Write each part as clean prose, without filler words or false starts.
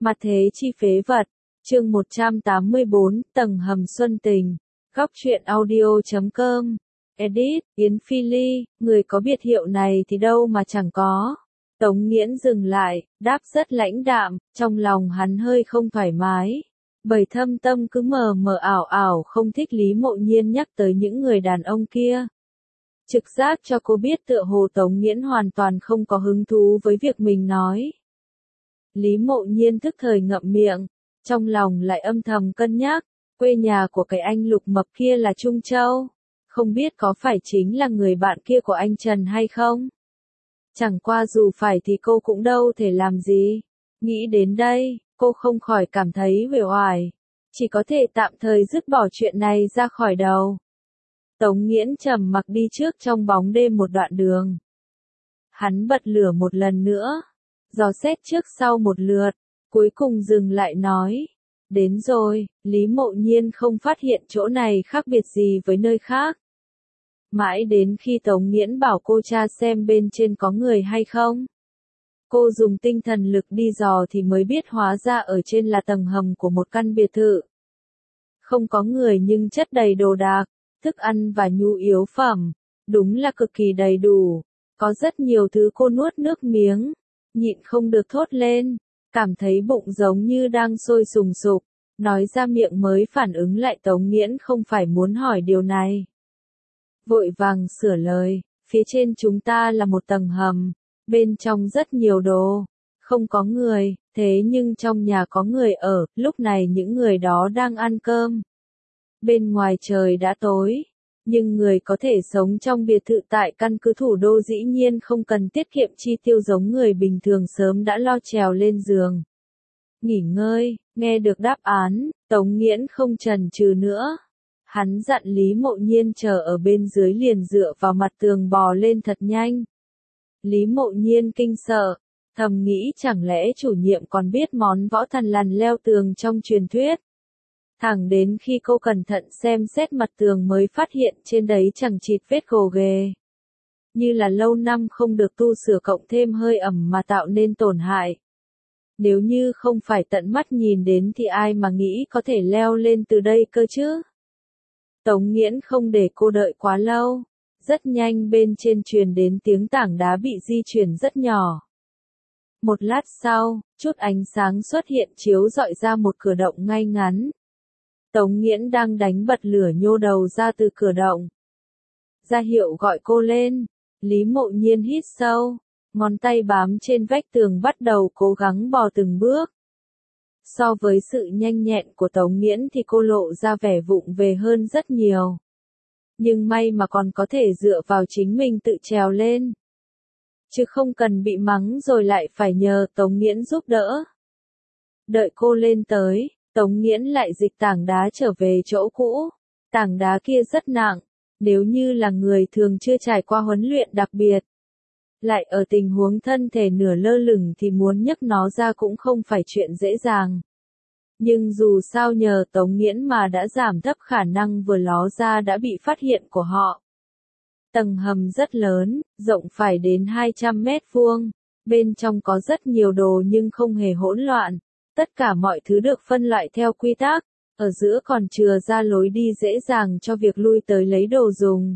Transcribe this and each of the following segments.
Mặt thế chi phế vật. Chương 184, tầng hầm Xuân Tình. Góc truyện audio.com. Edit, Yến Phi Ly, người có biệt hiệu này thì đâu mà chẳng có. Tống Nghiễn dừng lại, đáp rất lãnh đạm, trong lòng hắn hơi không thoải mái. Bởi thâm tâm cứ mờ mờ ảo ảo không thích Lý Mộ Nhiên nhắc tới những người đàn ông kia. Trực giác cho cô biết tựa hồ Tống Nghiễn hoàn toàn không có hứng thú với việc mình nói. Lý Mộ Nhiên tức thời ngậm miệng, trong lòng lại âm thầm cân nhắc, quê nhà của cái anh Lục Mập kia là Trung Châu, không biết có phải chính là người bạn kia của anh Trần hay không? Chẳng qua dù phải thì cô cũng đâu thể làm gì. Nghĩ đến đây, cô không khỏi cảm thấy uể oải, chỉ có thể tạm thời dứt bỏ chuyện này ra khỏi đầu. Tống Nghiễn trầm mặc đi trước trong bóng đêm một đoạn đường. Hắn bật lửa một lần nữa, dò xét trước sau một lượt, cuối cùng dừng lại nói, đến rồi. Lý Mộ Nhiên không phát hiện chỗ này khác biệt gì với nơi khác. Mãi đến khi Tống Nghiễn bảo cô tra xem bên trên có người hay không. Cô dùng tinh thần lực đi dò thì mới biết hóa ra ở trên là tầng hầm của một căn biệt thự. Không có người nhưng chất đầy đồ đạc, thức ăn và nhu yếu phẩm, đúng là cực kỳ đầy đủ. Có rất nhiều thứ cô nuốt nước miếng, nhịn không được thốt lên, cảm thấy bụng giống như đang sôi sùng sục, nói ra miệng mới phản ứng lại Tống Nghiễn không phải muốn hỏi điều này. Vội vàng sửa lời, phía trên chúng ta là một tầng hầm, bên trong rất nhiều đồ, không có người, thế nhưng trong nhà có người ở, lúc này những người đó đang ăn cơm. Bên ngoài trời đã tối, nhưng người có thể sống trong biệt thự tại căn cứ thủ đô dĩ nhiên không cần tiết kiệm chi tiêu giống người bình thường sớm đã lo trèo lên giường. Nghỉ ngơi, nghe được đáp án, Tống Nghiễn không chần chừ nữa. Hắn dặn Lý Mộ Nhiên chờ ở bên dưới liền dựa vào mặt tường bò lên thật nhanh. Lý Mộ Nhiên kinh sợ, thầm nghĩ chẳng lẽ chủ nhiệm còn biết món võ thần lằn leo tường trong truyền thuyết. Thẳng đến khi cô cẩn thận xem xét mặt tường mới phát hiện trên đấy chẳng chịt vết gồ ghề. Như là lâu năm không được tu sửa cộng thêm hơi ẩm mà tạo nên tổn hại. Nếu như không phải tận mắt nhìn đến thì ai mà nghĩ có thể leo lên từ đây cơ chứ? Tống Nghiễn không để cô đợi quá lâu. Rất nhanh bên trên truyền đến tiếng tảng đá bị di chuyển rất nhỏ. Một lát sau, chút ánh sáng xuất hiện chiếu rọi ra một cửa động ngay ngắn. Tống Nghiễn đang đánh bật lửa nhô đầu ra từ cửa động. Ra hiệu gọi cô lên. Lý Mộ Nhiên hít sâu, ngón tay bám trên vách tường bắt đầu cố gắng bò từng bước. So với sự nhanh nhẹn của Tống Nghiễn thì cô lộ ra vẻ vụng về hơn rất nhiều. Nhưng may mà còn có thể dựa vào chính mình tự trèo lên. Chứ không cần bị mắng rồi lại phải nhờ Tống Nghiễn giúp đỡ. Đợi cô lên tới, Tống Nghiễn lại dịch tảng đá trở về chỗ cũ. Tảng đá kia rất nặng, nếu như là người thường chưa trải qua huấn luyện đặc biệt. Lại ở tình huống thân thể nửa lơ lửng thì muốn nhấc nó ra cũng không phải chuyện dễ dàng. Nhưng dù sao nhờ Tống Nghiễn mà đã giảm thấp khả năng vừa ló ra đã bị phát hiện của họ. Tầng hầm rất lớn, rộng phải đến 200 mét vuông, bên trong có rất nhiều đồ nhưng không hề hỗn loạn, tất cả mọi thứ được phân loại theo quy tắc, ở giữa còn chừa ra lối đi dễ dàng cho việc lui tới lấy đồ dùng.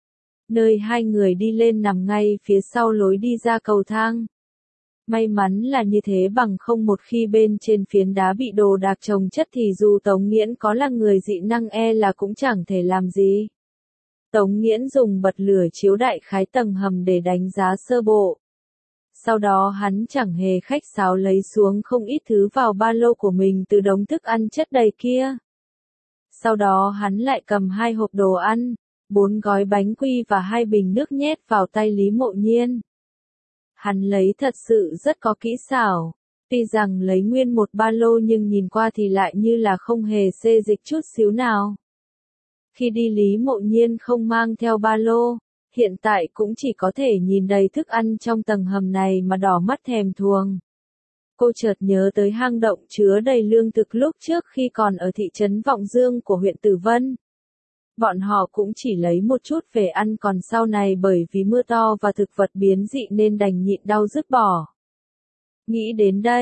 Nơi hai người đi lên nằm ngay phía sau lối đi ra cầu thang. May mắn là như thế bằng không một khi bên trên phiến đá bị đồ đạc chồng chất thì dù Tống Nghiễn có là người dị năng là cũng chẳng thể làm gì. Tống Nghiễn dùng bật lửa chiếu đại khái tầng hầm để đánh giá sơ bộ. Sau đó hắn chẳng hề khách sáo lấy xuống không ít thứ vào ba lô của mình từ đống thức ăn chất đầy kia. Sau đó hắn lại cầm 2 hộp đồ ăn, 4 gói bánh quy và 2 bình nước nhét vào tay Lý Mộ Nhiên. Hắn lấy thật sự rất có kỹ xảo, tuy rằng lấy nguyên một ba lô nhưng nhìn qua thì lại như là không hề xê dịch chút xíu nào. Khi đi Lý Mộ Nhiên không mang theo ba lô, hiện tại cũng chỉ có thể nhìn đầy thức ăn trong tầng hầm này mà đỏ mắt thèm thuồng. Cô chợt nhớ tới hang động chứa đầy lương thực lúc trước khi còn ở thị trấn Vọng Dương của huyện Tử Vân. Bọn họ cũng chỉ lấy một chút về ăn còn sau này bởi vì mưa to và thực vật biến dị nên đành nhịn đau dứt bỏ. Nghĩ đến đây,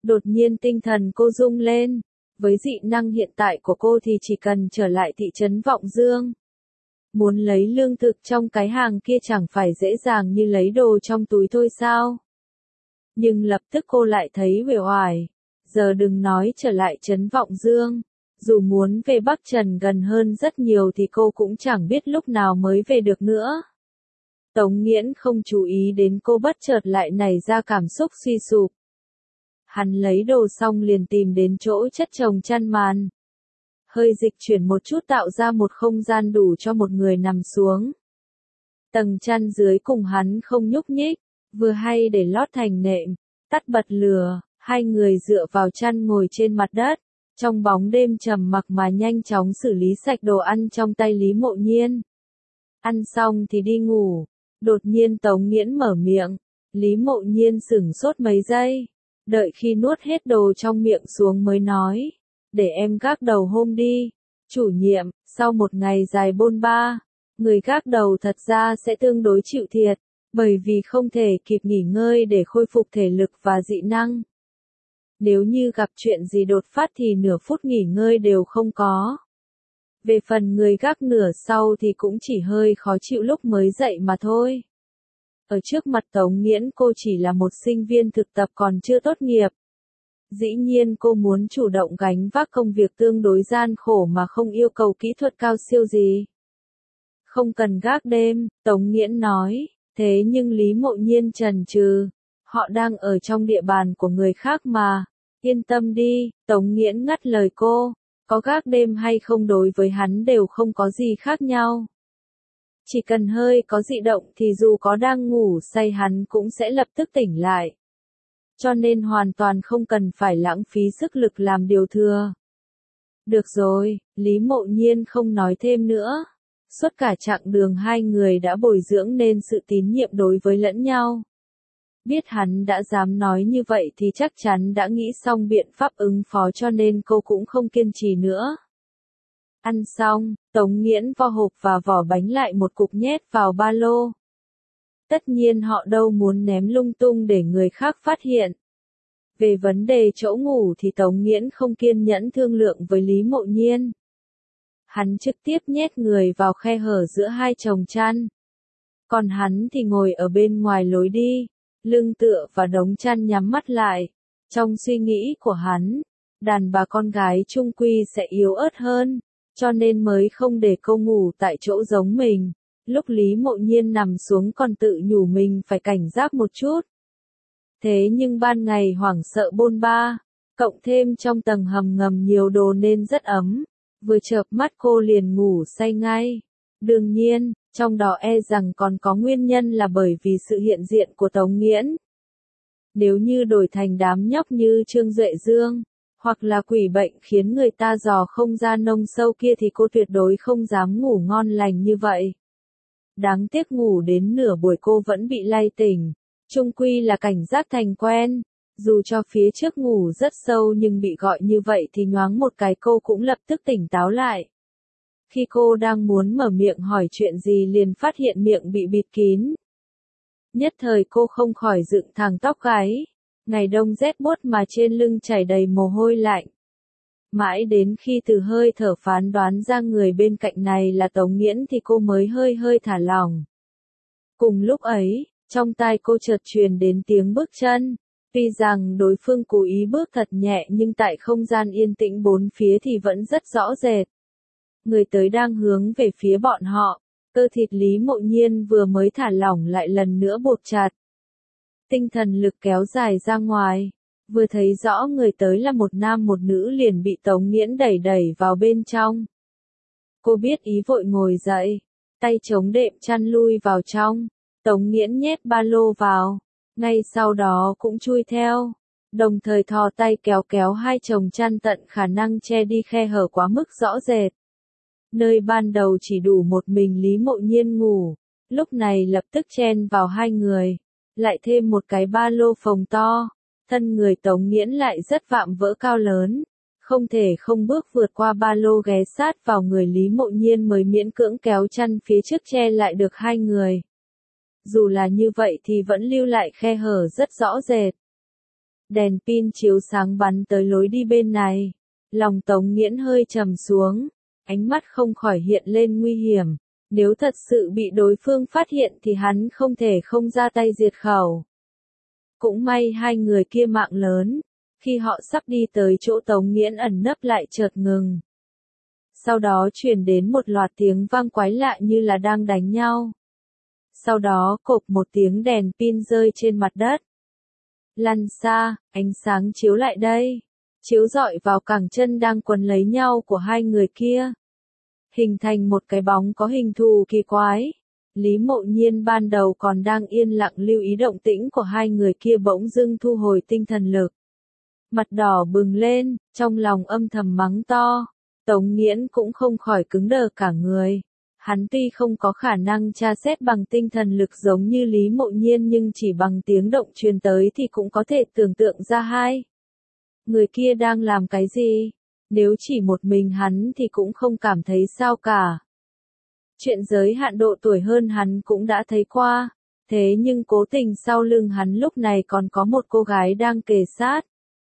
Đột nhiên tinh thần cô rung lên. Với dị năng hiện tại của cô thì chỉ cần trở lại thị trấn Vọng Dương. Muốn lấy lương thực trong cái hàng kia chẳng phải dễ dàng như lấy đồ trong túi thôi sao? Nhưng lập tức cô lại thấy uể oải. Giờ đừng nói trở lại trấn Vọng Dương. Dù muốn về Bắc Trần gần hơn rất nhiều thì cô cũng chẳng biết lúc nào mới về được nữa. Tống Nghiễn không chú ý đến cô bất chợt lại nảy ra cảm xúc suy sụp. Hắn lấy đồ xong liền tìm đến chỗ chất chồng chăn màn. Hơi dịch chuyển một chút tạo ra một không gian đủ cho một người nằm xuống. Tầng chăn dưới cùng hắn không nhúc nhích, vừa hay để lót thành nệm, tắt bật lửa, hai người dựa vào chăn ngồi trên mặt đất. Trong bóng đêm trầm mặc mà nhanh chóng xử lý sạch đồ ăn trong tay Lý Mộ Nhiên. Ăn xong thì đi ngủ. Đột nhiên Tống Nghiễn mở miệng. Lý Mộ Nhiên sửng sốt mấy giây. Đợi khi nuốt hết đồ trong miệng xuống mới nói. Để em gác đầu hôm đi. Chủ nhiệm, sau một ngày dài bôn ba, người gác đầu thật ra sẽ tương đối chịu thiệt. Bởi vì không thể kịp nghỉ ngơi để khôi phục thể lực và dị năng. Nếu như gặp chuyện gì đột phát thì nửa phút nghỉ ngơi đều không có. Về phần người gác nửa sau thì cũng chỉ hơi khó chịu lúc mới dậy mà thôi. Ở trước mặt Tống Nghiễn cô chỉ là một sinh viên thực tập còn chưa tốt nghiệp. Dĩ nhiên cô muốn chủ động gánh vác công việc tương đối gian khổ mà không yêu cầu kỹ thuật cao siêu gì. Không cần gác đêm, Tống Nghiễn nói, thế nhưng Lý Mộ Nhiên chần chừ. Họ đang ở trong địa bàn của người khác mà. Yên tâm đi, Tống Nghiễn ngắt lời cô. Có gác đêm hay không đối với hắn đều không có gì khác nhau. Chỉ cần hơi có dị động thì dù có đang ngủ say hắn cũng sẽ lập tức tỉnh lại. Cho nên hoàn toàn không cần phải lãng phí sức lực làm điều thừa. Được rồi, Lý Mộ Nhiên không nói thêm nữa. Suốt cả chặng đường hai người đã bồi dưỡng nên sự tín nhiệm đối với lẫn nhau. Biết hắn đã dám nói như vậy thì chắc chắn đã nghĩ xong biện pháp ứng phó cho nên cô cũng không kiên trì nữa. Ăn xong, Tống Nghiễn vo hộp và vỏ bánh lại một cục nhét vào ba lô. Tất nhiên họ đâu muốn ném lung tung để người khác phát hiện. Về vấn đề chỗ ngủ thì Tống Nghiễn không kiên nhẫn thương lượng với Lý Mộ Nhiên. Hắn trực tiếp nhét người vào khe hở giữa hai chồng chăn. Còn hắn thì ngồi ở bên ngoài lối đi, lưng tựa và đống chăn nhắm mắt lại. Trong suy nghĩ của hắn, đàn bà con gái chung quy sẽ yếu ớt hơn, cho nên mới không để cô ngủ tại chỗ giống mình. Lúc Lý Mộ Nhiên nằm xuống còn tự nhủ mình phải cảnh giác một chút. Thế nhưng ban ngày hoảng sợ bôn ba, cộng thêm trong tầng hầm ngầm nhiều đồ nên rất ấm, vừa chợp mắt cô liền ngủ say ngay. Đương nhiên, trong đó e rằng còn có nguyên nhân là bởi vì sự hiện diện của Tống Nghiễn. Nếu như đổi thành đám nhóc như Trương Duệ Dương, hoặc là quỷ bệnh khiến người ta dò không ra nông sâu kia thì cô tuyệt đối không dám ngủ ngon lành như vậy. Đáng tiếc ngủ đến nửa buổi cô vẫn bị lay tỉnh. Chung quy là cảnh giác thành quen. Dù cho phía trước ngủ rất sâu nhưng bị gọi như vậy thì nhoáng một cái cô cũng lập tức tỉnh táo lại. Khi cô đang muốn mở miệng hỏi chuyện gì liền phát hiện miệng bị bịt kín. Nhất thời cô không khỏi dựng thẳng tóc gáy. Ngày đông rét buốt mà trên lưng chảy đầy mồ hôi lạnh. Mãi đến khi từ hơi thở phán đoán ra người bên cạnh này là Tống Nghiễn thì cô mới hơi hơi thả lỏng. Cùng lúc ấy, trong tai cô chợt truyền đến tiếng bước chân. Tuy rằng đối phương cố ý bước thật nhẹ nhưng tại không gian yên tĩnh bốn phía thì vẫn rất rõ rệt. Người tới đang hướng về phía bọn họ, cơ thịt Lý Mộ Nhiên vừa mới thả lỏng lại lần nữa buộc chặt. Tinh thần lực kéo dài ra ngoài, vừa thấy rõ người tới là một nam một nữ liền bị Tống Nghiễn đẩy đẩy vào bên trong. Cô biết ý vội ngồi dậy, tay chống đệm chăn lui vào trong, Tống Nghiễn nhét ba lô vào, ngay sau đó cũng chui theo, đồng thời thò tay kéo kéo hai chồng chăn tận khả năng che đi khe hở quá mức rõ rệt. Nơi ban đầu chỉ đủ một mình Lý Mộ Nhiên ngủ, lúc này lập tức chen vào hai người, lại thêm một cái ba lô phồng to, thân người Tống Nghiễn lại rất vạm vỡ cao lớn, không thể không bước vượt qua ba lô ghé sát vào người Lý Mộ Nhiên mới miễn cưỡng kéo chăn phía trước che lại được hai người. Dù là như vậy thì vẫn lưu lại khe hở rất rõ rệt. Đèn pin chiếu sáng bắn tới lối đi bên này. Lòng Tống Nghiễn hơi trầm xuống, ánh mắt không khỏi hiện lên nguy hiểm. Nếu thật sự bị đối phương phát hiện thì hắn không thể không ra tay diệt khẩu. Cũng may hai người kia mạng lớn, khi họ sắp đi tới chỗ Tống Nghiễn ẩn nấp lại chợt ngừng. Sau đó truyền đến một loạt tiếng vang quái lạ như là đang đánh nhau. Sau đó cộp một tiếng đèn pin rơi trên mặt đất. Lăn xa, ánh sáng chiếu lại đây, chiếu rọi vào cẳng chân đang quấn lấy nhau của hai người kia. Hình thành một cái bóng có hình thù kỳ quái. Lý Mộ Nhiên ban đầu còn đang yên lặng lưu ý động tĩnh của hai người kia bỗng dưng thu hồi tinh thần lực. Mặt đỏ bừng lên, trong lòng âm thầm mắng to. Tống Nghiễn cũng không khỏi cứng đờ cả người. Hắn tuy không có khả năng tra xét bằng tinh thần lực giống như Lý Mộ Nhiên nhưng chỉ bằng tiếng động truyền tới thì cũng có thể tưởng tượng ra hai người kia đang làm cái gì. Nếu chỉ một mình hắn thì cũng không cảm thấy sao cả. Chuyện giới hạn độ tuổi hơn hắn cũng đã thấy qua. Thế nhưng cố tình sau lưng hắn lúc này còn có một cô gái đang kề sát.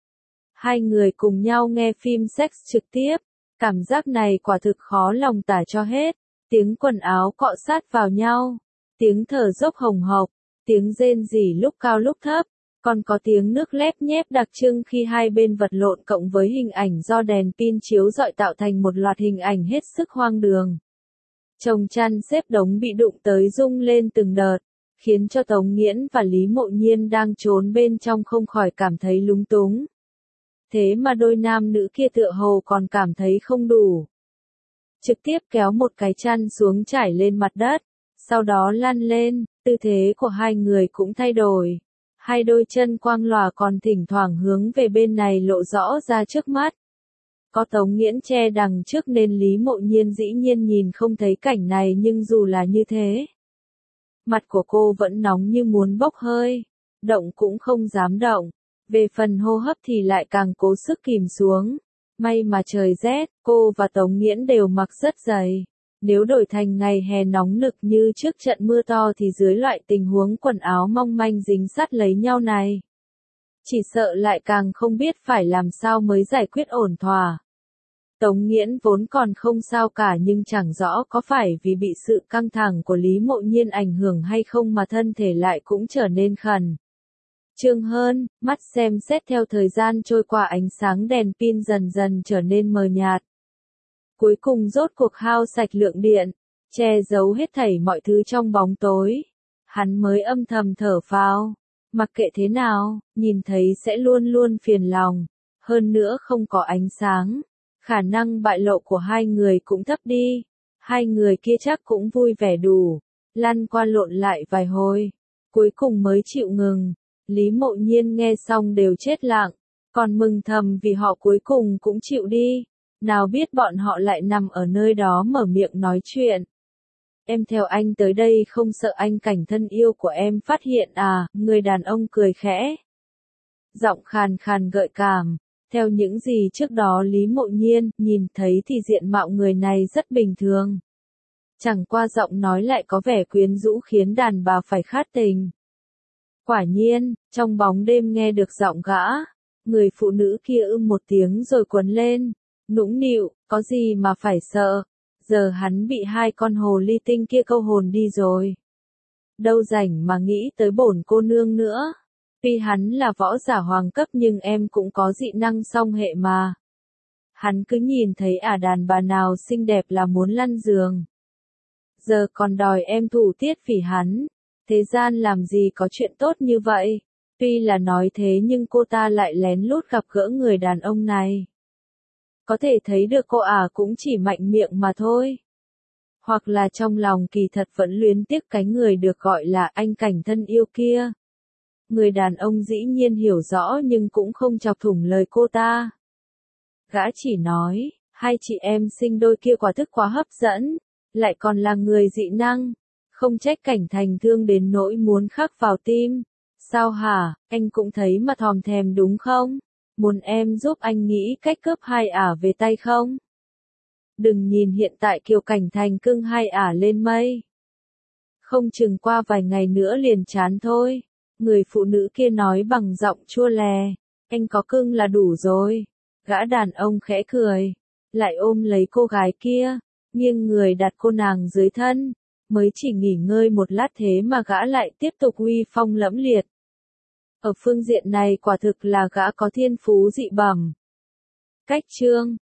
Hai người cùng nhau nghe phim sex trực tiếp. Cảm giác này quả thực khó lòng tả cho hết. Tiếng quần áo cọ sát vào nhau. Tiếng thở dốc hồng hộc. Tiếng rên rỉ lúc cao lúc thấp. Còn có tiếng nước lép nhép đặc trưng khi hai bên vật lộn cộng với hình ảnh do đèn pin chiếu rọi tạo thành một loạt hình ảnh hết sức hoang đường. Chồng chăn xếp đống bị đụng tới rung lên từng đợt, khiến cho Tống Nghiễn và Lý Mộ Nhiên đang trốn bên trong không khỏi cảm thấy lúng túng. Thế mà đôi nam nữ kia tựa hồ còn cảm thấy không đủ. Trực tiếp kéo một cái chăn xuống trải lên mặt đất, sau đó lăn lên, tư thế của hai người cũng thay đổi. Hai đôi chân quang lòa còn thỉnh thoảng hướng về bên này lộ rõ ra trước mắt. Có Tống Nghiễn che đằng trước nên Lý Mộ Nhiên dĩ nhiên nhìn không thấy cảnh này nhưng dù là như thế. Mặt của cô vẫn nóng như muốn bốc hơi, động cũng không dám động. Về phần hô hấp thì lại càng cố sức kìm xuống. May mà trời rét, cô và Tống Nghiễn đều mặc rất dày. Nếu đổi thành ngày hè nóng nực như trước trận mưa to thì dưới loại tình huống quần áo mong manh dính sát lấy nhau này, chỉ sợ lại càng không biết phải làm sao mới giải quyết ổn thỏa. Tống Nghiễn vốn còn không sao cả nhưng chẳng rõ có phải vì bị sự căng thẳng của Lý Mộ Nhiên ảnh hưởng hay không mà thân thể lại cũng trở nên khẩn trương hơn, mắt xem xét theo thời gian trôi qua ánh sáng đèn pin dần dần trở nên mờ nhạt. Cuối cùng rốt cuộc hao sạch lượng điện, che giấu hết thảy mọi thứ trong bóng tối. Hắn mới âm thầm thở phào. Mặc kệ thế nào, nhìn thấy sẽ luôn luôn phiền lòng. Hơn nữa không có ánh sáng. Khả năng bại lộ của hai người cũng thấp đi. Hai người kia chắc cũng vui vẻ đủ. Lăn qua lộn lại vài hồi. Cuối cùng mới chịu ngừng. Lý Mộ Nhiên nghe xong đều chết lặng. Còn mừng thầm vì họ cuối cùng cũng chịu đi. Nào biết bọn họ lại nằm ở nơi đó mở miệng nói chuyện. Em theo anh tới đây không sợ anh cảnh thân yêu của em phát hiện à, người đàn ông cười khẽ. Giọng khàn khàn gợi cảm. Theo những gì trước đó Lý Mộ Nhiên nhìn thấy thì diện mạo người này rất bình thường. Chẳng qua giọng nói lại có vẻ quyến rũ khiến đàn bà phải khát tình. Quả nhiên, trong bóng đêm nghe được giọng gã, người phụ nữ kia một tiếng rồi quấn lên. Nũng nịu, có gì mà phải sợ, giờ hắn bị hai con hồ ly tinh kia câu hồn đi rồi. Đâu rảnh mà nghĩ tới bổn cô nương nữa. Tuy hắn là võ giả hoàng cấp nhưng em cũng có dị năng song hệ mà. Hắn cứ nhìn thấy đàn bà nào xinh đẹp là muốn lăn giường. Giờ còn đòi em thủ tiết vì hắn. Thế gian làm gì có chuyện tốt như vậy. Tuy là nói thế nhưng cô ta lại lén lút gặp gỡ người đàn ông này. Có thể thấy được cô cũng chỉ mạnh miệng mà thôi. Hoặc là trong lòng kỳ thật vẫn luyến tiếc cái người được gọi là anh cảnh thân yêu kia. Người đàn ông dĩ nhiên hiểu rõ nhưng cũng không chọc thủng lời cô ta. Gã chỉ nói, hai chị em sinh đôi kia quả thực quá hấp dẫn, lại còn là người dị năng. Không trách cảnh thành thương đến nỗi muốn khắc vào tim. Sao hả, anh cũng thấy mà thòm thèm đúng không? Muốn em giúp anh nghĩ cách cướp hai về tay không? Đừng nhìn hiện tại Kiều Cảnh Thành cưng hai lên mây. Không chừng qua vài ngày nữa liền chán thôi. Người phụ nữ kia nói bằng giọng chua lè. Anh có cưng là đủ rồi. Gã đàn ông khẽ cười. Lại ôm lấy cô gái kia. Nghiêng người đặt cô nàng dưới thân. Mới chỉ nghỉ ngơi một lát thế mà gã lại tiếp tục uy phong lẫm liệt. Ở phương diện này quả thực là gã có thiên phú dị bẩm. Cách chương